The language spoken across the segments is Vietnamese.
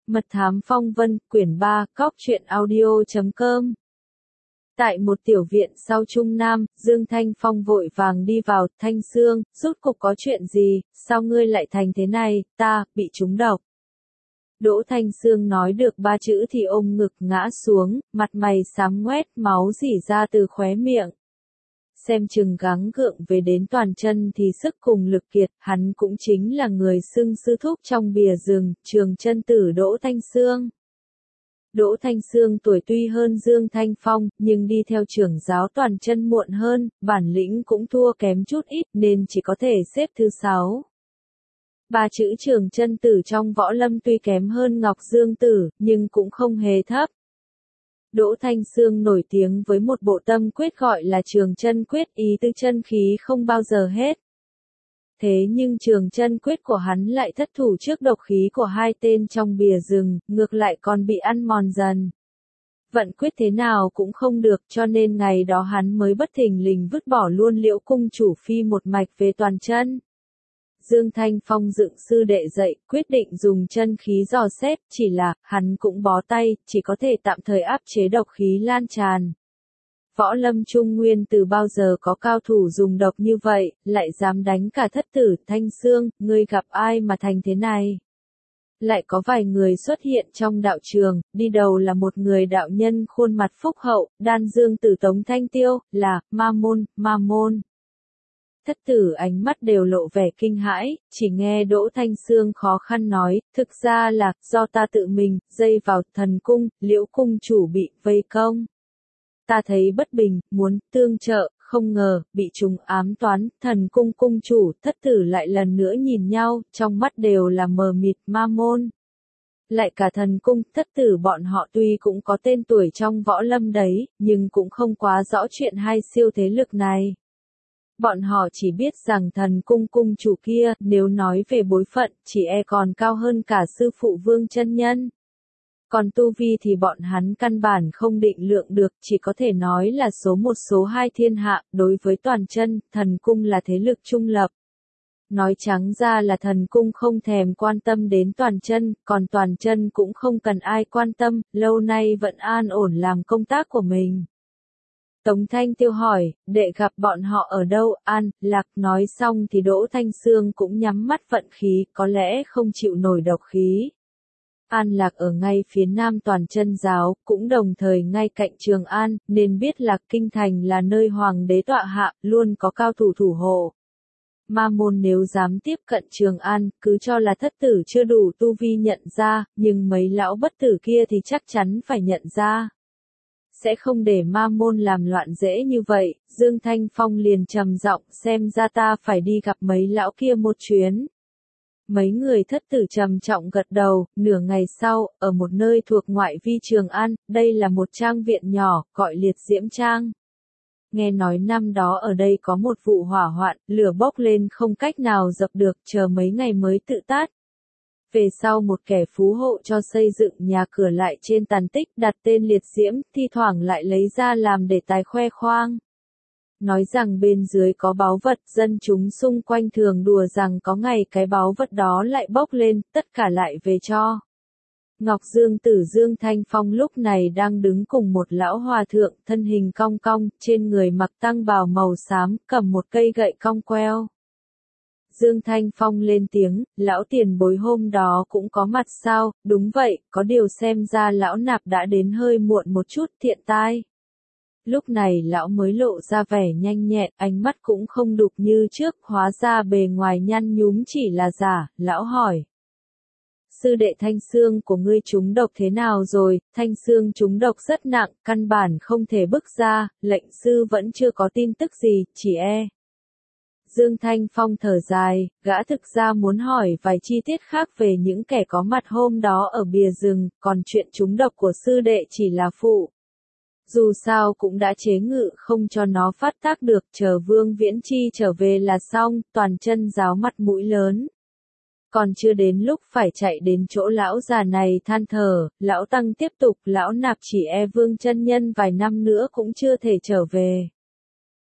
Mật thám phong vân, quyển 3, cóc truyện audio.com. Tại một tiểu viện sau Trung Nam, Dương Thanh Phong vội vàng đi vào, Thanh Sương, rốt cục có chuyện gì, sao ngươi lại thành thế này, ta, bị trúng độc. Đỗ Thanh Sương nói được 3 chữ thì ôm ngực ngã xuống, mặt mày xám ngoét, máu rỉ ra từ khóe miệng. Xem chừng gắng gượng về đến toàn chân thì sức cùng lực kiệt, hắn cũng chính là người xưng sư thúc trong bìa rừng, Trường Chân Tử Đỗ Thanh Sương. Đỗ Thanh Sương tuổi tuy hơn Dương Thanh Phong, nhưng đi theo trưởng giáo toàn chân muộn hơn, bản lĩnh cũng thua kém chút ít nên chỉ có thể xếp thứ 6. 3 chữ Trường Chân Tử trong võ lâm tuy kém hơn Ngọc Dương Tử, nhưng cũng không hề thấp. Đỗ Thanh Sương nổi tiếng với một bộ tâm quyết gọi là Trường Chân Quyết, ý tứ chân khí không bao giờ hết. Thế nhưng Trường Chân Quyết của hắn lại thất thủ trước độc khí của 2 tên trong bìa rừng, ngược lại còn bị ăn mòn dần. Vận quyết thế nào cũng không được, cho nên ngày đó hắn mới bất thình lình vứt bỏ luôn Liễu cung chủ phi một mạch về toàn chân. Dương Thanh Phong dựng sư đệ dậy, quyết định dùng chân khí dò xét, chỉ là, hắn cũng bó tay, chỉ có thể tạm thời áp chế độc khí lan tràn. Võ lâm Trung Nguyên từ bao giờ có cao thủ dùng độc như vậy, lại dám đánh cả thất tử. Thanh Sương, ngươi gặp ai mà thành thế này? Lại có vài người xuất hiện trong đạo trường, đi đầu là một người đạo nhân khuôn mặt phúc hậu, Đan Dương Tử Tống Thanh Tiêu, là, Ma Môn. Thất tử ánh mắt đều lộ vẻ kinh hãi, chỉ nghe Đỗ Thanh Sương khó khăn nói, thực ra là, do ta tự mình, dây vào thần cung, Liễu cung chủ bị vây công. Ta thấy bất bình, muốn tương trợ, không ngờ, bị trùng ám toán, thần cung cung chủ, thất tử lại lần nữa nhìn nhau, trong mắt đều là mờ mịt. Ma Môn. Lại cả thần cung, thất tử bọn họ tuy cũng có tên tuổi trong võ lâm đấy, nhưng cũng không quá rõ chuyện hai siêu thế lực này. Bọn họ chỉ biết rằng thần cung cung chủ kia, nếu nói về bối phận, chỉ e còn cao hơn cả sư phụ Vương Chân Nhân. Còn tu vi thì bọn hắn căn bản không định lượng được, chỉ có thể nói là số 1 số 2 thiên hạ, đối với toàn chân, thần cung là thế lực trung lập. Nói trắng ra là thần cung không thèm quan tâm đến toàn chân, còn toàn chân cũng không cần ai quan tâm, lâu nay vẫn an ổn làm công tác của mình. Tống Thanh Tiêu hỏi, đệ gặp bọn họ ở đâu? An Lạc. Nói xong thì Đỗ Thanh Sương cũng nhắm mắt vận khí, có lẽ không chịu nổi độc khí. An Lạc ở ngay phía nam toàn chân giáo, cũng đồng thời ngay cạnh Trường An, nên biết Lạc Kinh Thành là nơi hoàng đế tọa hạ, luôn có cao thủ thủ hộ. Ma Môn nếu dám tiếp cận Trường An, cứ cho là thất tử chưa đủ tu vi nhận ra, nhưng mấy lão bất tử kia thì chắc chắn phải nhận ra. Sẽ không để Ma Môn làm loạn dễ như vậy. Dương Thanh Phong liền trầm giọng, xem ra ta phải đi gặp mấy lão kia một chuyến. Mấy người thất tử trầm trọng gật đầu. Nửa ngày sau, ở một nơi thuộc ngoại vi Trường An, đây là một trang viện nhỏ, gọi Liệt Diễm Trang. Nghe nói năm đó ở đây có một vụ hỏa hoạn, lửa bốc lên không cách nào dập được, chờ mấy ngày mới tự tắt. Về sau một kẻ phú hộ cho xây dựng nhà cửa lại trên tàn tích, đặt tên Liệt Diễm, thi thoảng lại lấy ra làm để tài khoe khoang. Nói rằng bên dưới có báu vật, dân chúng xung quanh thường đùa rằng có ngày cái báu vật đó lại bốc lên, tất cả lại về cho. Ngọc Dương Tử Dương Thanh Phong lúc này đang đứng cùng một lão hòa thượng, thân hình cong cong, trên người mặc tăng bào màu xám, cầm một cây gậy cong queo. Dương Thanh Phong lên tiếng, lão tiền bối hôm đó cũng có mặt sao? Đúng vậy, có điều xem ra lão nạp đã đến hơi muộn một chút, thiện tai. Lúc này lão mới lộ ra vẻ nhanh nhẹn, ánh mắt cũng không đục như trước, hóa ra bề ngoài nhăn nhúm chỉ là giả. Lão hỏi, sư đệ Thanh Sương của ngươi trúng độc thế nào rồi? Thanh Sương trúng độc rất nặng, căn bản không thể bước ra, lệnh sư vẫn chưa có tin tức gì, chỉ e. Dương Thanh Phong thở dài, gã thực ra muốn hỏi vài chi tiết khác về những kẻ có mặt hôm đó ở bìa rừng, còn chuyện trúng độc của sư đệ chỉ là phụ. Dù sao cũng đã chế ngự không cho nó phát tác được, chờ Vương Viễn Chi trở về là xong, toàn chân giáo mặt mũi lớn. Còn chưa đến lúc phải chạy đến chỗ lão già này than thở, lão tăng tiếp tục, lão nạp chỉ e Vương chân nhân vài năm nữa cũng chưa thể trở về.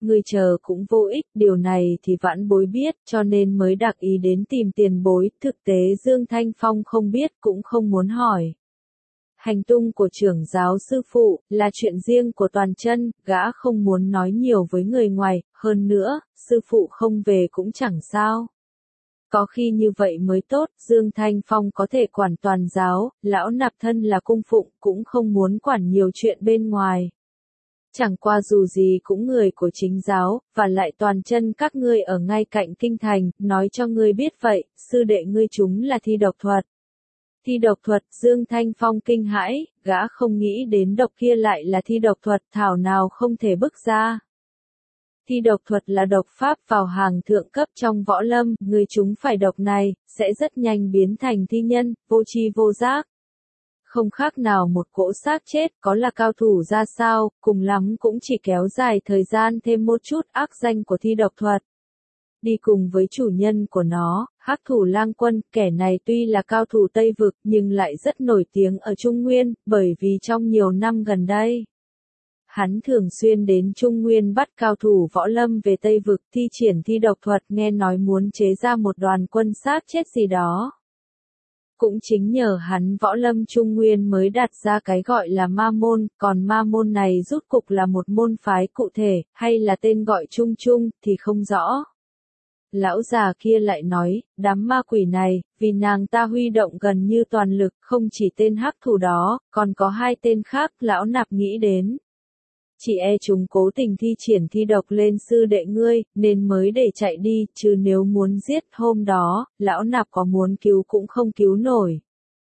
ngươi chờ cũng vô ích, điều này thì vãn bối biết, cho nên mới đặc ý đến tìm tiền bối, thực tế Dương Thanh Phong không biết cũng không muốn hỏi. Hành tung của trưởng giáo sư phụ, là chuyện riêng của Toàn Chân, gã không muốn nói nhiều với người ngoài, hơn nữa, sư phụ không về cũng chẳng sao. Có khi như vậy mới tốt, Dương Thanh Phong có thể quản toàn giáo, lão nạp thân là cung phụng, cũng không muốn quản nhiều chuyện bên ngoài. Chẳng qua dù gì cũng người của chính giáo, và lại Toàn Chân các ngươi ở ngay cạnh kinh thành, nói cho ngươi biết vậy, sư đệ ngươi chúng là thi độc thuật. Thi độc thuật, Dương Thanh Phong kinh hãi, gã không nghĩ đến độc kia lại là thi độc thuật, thảo nào không thể bức ra. Thi độc thuật là độc pháp vào hàng thượng cấp trong võ lâm, người chúng phải độc này, sẽ rất nhanh biến thành thi nhân, vô tri vô giác. Không khác nào một cỗ xác chết, có là cao thủ ra sao, cùng lắm cũng chỉ kéo dài thời gian thêm một chút ác danh của thi độc thuật. Đi cùng với chủ nhân của nó, Hắc Thủ Lang Quân, kẻ này tuy là cao thủ Tây Vực nhưng lại rất nổi tiếng ở Trung Nguyên, bởi vì trong nhiều năm gần đây, hắn thường xuyên đến Trung Nguyên bắt cao thủ võ lâm về Tây Vực thi triển thi độc thuật, nghe nói muốn chế ra một đoàn quân xác chết gì đó. Cũng chính nhờ hắn võ lâm Trung Nguyên mới đặt ra cái gọi là ma môn, còn ma môn này rốt cục là một môn phái cụ thể, hay là tên gọi chung chung, thì không rõ. Lão già kia lại nói, đám ma quỷ này, vì nàng ta huy động gần như toàn lực, không chỉ tên hắc thủ đó, còn có hai tên khác, lão nạp nghĩ đến. Chỉ chúng cố tình thi triển thi độc lên sư đệ ngươi, nên mới để chạy đi, chứ nếu muốn giết hôm đó, lão nạp có muốn cứu cũng không cứu nổi.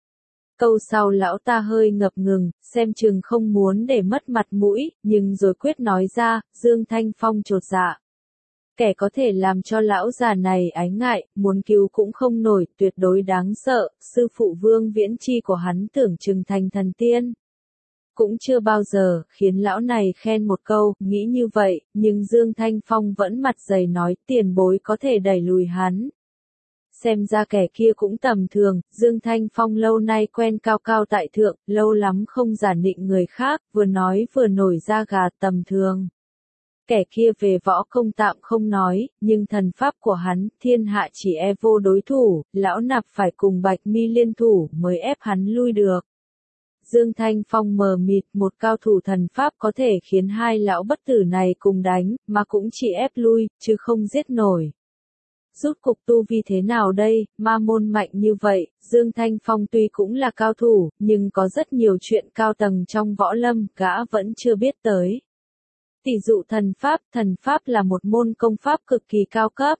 Câu sau lão ta hơi ngập ngừng, xem chừng không muốn để mất mặt mũi, nhưng rồi quyết nói ra, Dương Thanh Phong chột dạ. Kẻ có thể làm cho lão già này ái ngại, muốn cứu cũng không nổi, tuyệt đối đáng sợ, sư phụ Vương Viễn Chi của hắn tưởng chừng thành thần tiên. Cũng chưa bao giờ, khiến lão này khen một câu, nghĩ như vậy, nhưng Dương Thanh Phong vẫn mặt dày nói, tiền bối có thể đẩy lùi hắn. Xem ra kẻ kia cũng tầm thường, Dương Thanh Phong lâu nay quen cao cao tại thượng, lâu lắm không giả nịnh người khác, vừa nói vừa nổi da gà tầm thường. Kẻ kia về võ công tạm không nói, nhưng thần pháp của hắn, thiên hạ chỉ vô đối thủ, lão nạp phải cùng Bạch Mi liên thủ mới ép hắn lui được. Dương Thanh Phong mờ mịt, một cao thủ thần pháp có thể khiến hai lão bất tử này cùng đánh, mà cũng chỉ ép lui, chứ không giết nổi. Rút cục tu vi thế nào đây, ma môn mạnh như vậy, Dương Thanh Phong tuy cũng là cao thủ, nhưng có rất nhiều chuyện cao tầng trong võ lâm, gã vẫn chưa biết tới. Tỷ dụ thần pháp là một môn công pháp cực kỳ cao cấp.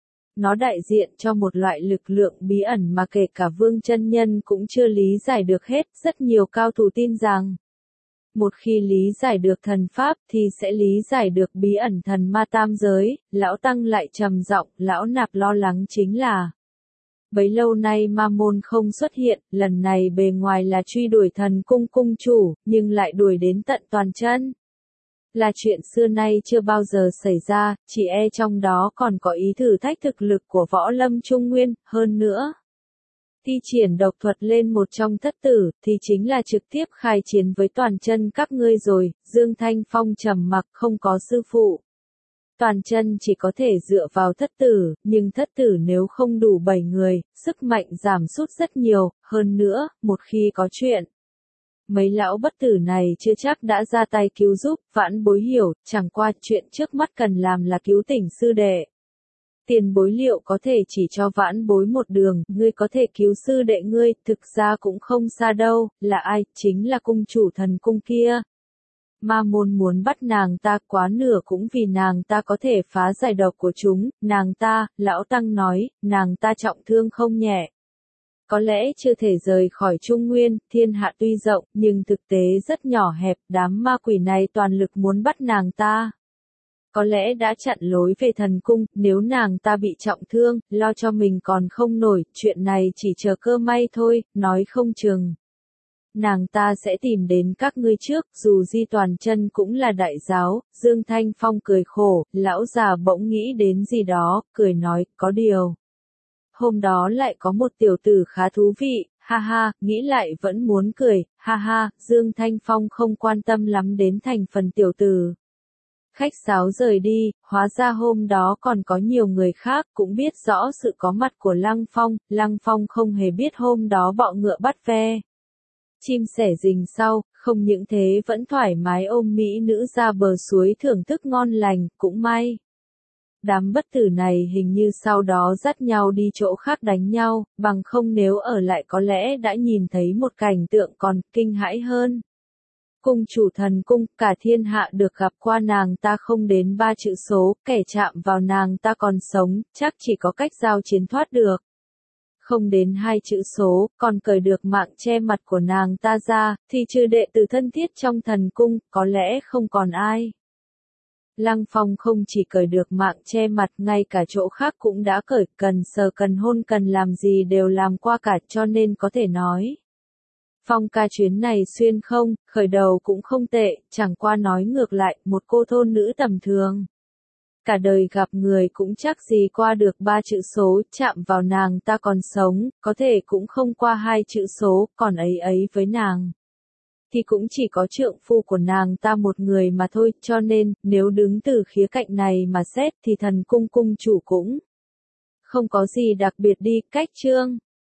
Nó đại diện cho một loại lực lượng bí ẩn mà kể cả Vương Chân Nhân cũng chưa lý giải được hết, rất nhiều cao thủ tin rằng một khi lý giải được thần pháp thì sẽ lý giải được bí ẩn thần ma tam giới, lão tăng lại trầm giọng, lão nạp lo lắng chính là bấy lâu nay ma môn không xuất hiện, lần này bề ngoài là truy đuổi thần cung cung chủ, nhưng lại đuổi đến tận Toàn Chân. Là chuyện xưa nay chưa bao giờ xảy ra, chỉ trong đó còn có ý thử thách thực lực của võ lâm Trung Nguyên, hơn nữa. Thi triển độc thuật lên một trong thất tử, thì chính là trực tiếp khai chiến với Toàn Chân các ngươi rồi, Dương Thanh Phong trầm mặc không có sư phụ. Toàn Chân chỉ có thể dựa vào thất tử, nhưng thất tử nếu không đủ 7 người, sức mạnh giảm sút rất nhiều, hơn nữa, một khi có chuyện. Mấy lão bất tử này chưa chắc đã ra tay cứu giúp, vãn bối hiểu, chẳng qua chuyện trước mắt cần làm là cứu tỉnh sư đệ. Tiền bối liệu có thể chỉ cho vãn bối một đường, ngươi có thể cứu sư đệ ngươi, thực ra cũng không xa đâu, là ai, chính là cung chủ thần cung kia. Ma môn muốn bắt nàng ta quá nửa cũng vì nàng ta có thể phá giải độc của chúng, nàng ta, lão tăng nói, nàng ta trọng thương không nhẹ. Có lẽ chưa thể rời khỏi Trung Nguyên, thiên hạ tuy rộng, nhưng thực tế rất nhỏ hẹp, đám ma quỷ này toàn lực muốn bắt nàng ta. Có lẽ đã chặn lối về thần cung, nếu nàng ta bị trọng thương, lo cho mình còn không nổi, chuyện này chỉ chờ cơ may thôi, nói không chừng. Nàng ta sẽ tìm đến các ngươi trước, dù Di Toàn Chân cũng là đại giáo, Dương Thanh Phong cười khổ, lão già bỗng nghĩ đến gì đó, cười nói, có điều. Hôm đó lại có một tiểu tử khá thú vị, ha ha, nghĩ lại vẫn muốn cười, ha ha, Dương Thanh Phong không quan tâm lắm đến thành phần tiểu tử. Khách sáo rời đi, hóa ra hôm đó còn có nhiều người khác cũng biết rõ sự có mặt của Lăng Phong không hề biết hôm đó bọ ngựa bắt ve. Chim sẻ rình sau, không những thế vẫn thoải mái ôm mỹ nữ ra bờ suối thưởng thức ngon lành, cũng may. Đám bất tử này hình như sau đó dắt nhau đi chỗ khác đánh nhau, bằng không nếu ở lại có lẽ đã nhìn thấy một cảnh tượng còn kinh hãi hơn. Cung chủ thần cung, cả thiên hạ được gặp qua nàng ta không đến 3 chữ số, kẻ chạm vào nàng ta còn sống, chắc chỉ có cách giao chiến thoát được. Không đến 2 chữ số, còn cởi được mạng che mặt của nàng ta ra, thì trừ đệ tử thân thiết trong thần cung, có lẽ không còn ai. Lăng Phong không chỉ cởi được mạng che mặt, ngay cả chỗ khác cũng đã cởi, cần sờ cần hôn cần làm gì đều làm qua cả, cho nên có thể nói. Phong ca chuyến này xuyên không, khởi đầu cũng không tệ, chẳng qua nói ngược lại, một cô thôn nữ tầm thường. Cả đời gặp người cũng chắc gì qua được 3 chữ số, chạm vào nàng ta còn sống, có thể cũng không qua 2 chữ số, còn ấy với nàng. Thì cũng chỉ có trượng phu của nàng ta một người mà thôi, cho nên, nếu đứng từ khía cạnh này mà xét thì thần cung cung chủ cũng không có gì đặc biệt đi, cách chương.